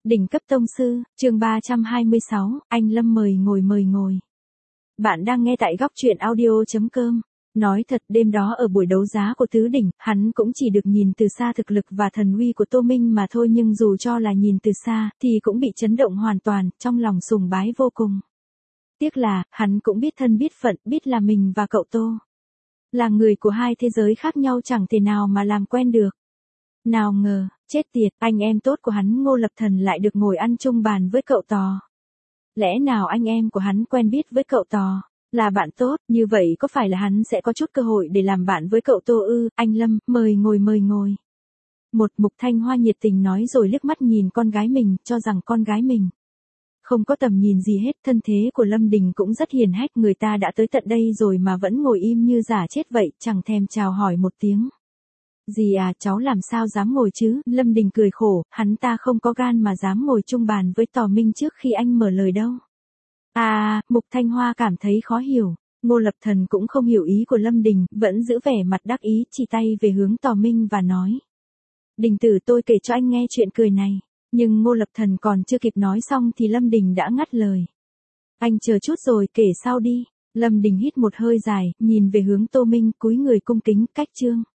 Đỉnh cấp tông sư, chương 326, anh Lâm mời ngồi. Bạn đang nghe tại góc truyện audio.com. Nói thật, đêm đó ở buổi đấu giá của tứ đỉnh, hắn cũng chỉ được nhìn từ xa thực lực và thần uy của Tô Minh mà thôi, nhưng dù cho là nhìn từ xa, thì cũng bị chấn động hoàn toàn, trong lòng sùng bái vô cùng. Tiếc là, hắn cũng biết thân biết phận, biết là mình và cậu Tô là người của hai thế giới khác nhau, chẳng thể nào mà làm quen được. Nào ngờ, chết tiệt, anh em tốt của hắn Ngô Lập Thần lại được ngồi ăn chung bàn với cậu Tò. Lẽ nào anh em của hắn quen biết với cậu Tò, là bạn tốt, như vậy có phải là hắn sẽ có chút cơ hội để làm bạn với cậu Tô ư? Anh Lâm, mời ngồi. Một Mục Thanh Hoa nhiệt tình nói rồi liếc mắt nhìn con gái mình, cho rằng con gái mình không có tầm nhìn gì hết. Thân thế của Lâm Đình cũng rất hiền hách, người ta đã tới tận đây rồi mà vẫn ngồi im như giả chết vậy, chẳng thèm chào hỏi một tiếng. Dì à, cháu làm sao dám ngồi chứ? Lâm Đình cười khổ, hắn ta không có gan mà dám ngồi chung bàn với Tò Minh trước khi anh mở lời đâu. Mục Thanh Hoa cảm thấy khó hiểu. Ngô Lập Thần cũng không hiểu ý của Lâm Đình, vẫn giữ vẻ mặt đắc ý, chỉ tay về hướng Tò Minh và nói: Đình tử, tôi kể cho anh nghe chuyện cười này. Nhưng Ngô Lập Thần còn chưa kịp nói xong thì Lâm Đình đã ngắt lời. Anh chờ chút rồi kể sau đi. Lâm Đình hít một hơi dài, nhìn về hướng Tô Minh, cúi người cung kính, cách chương.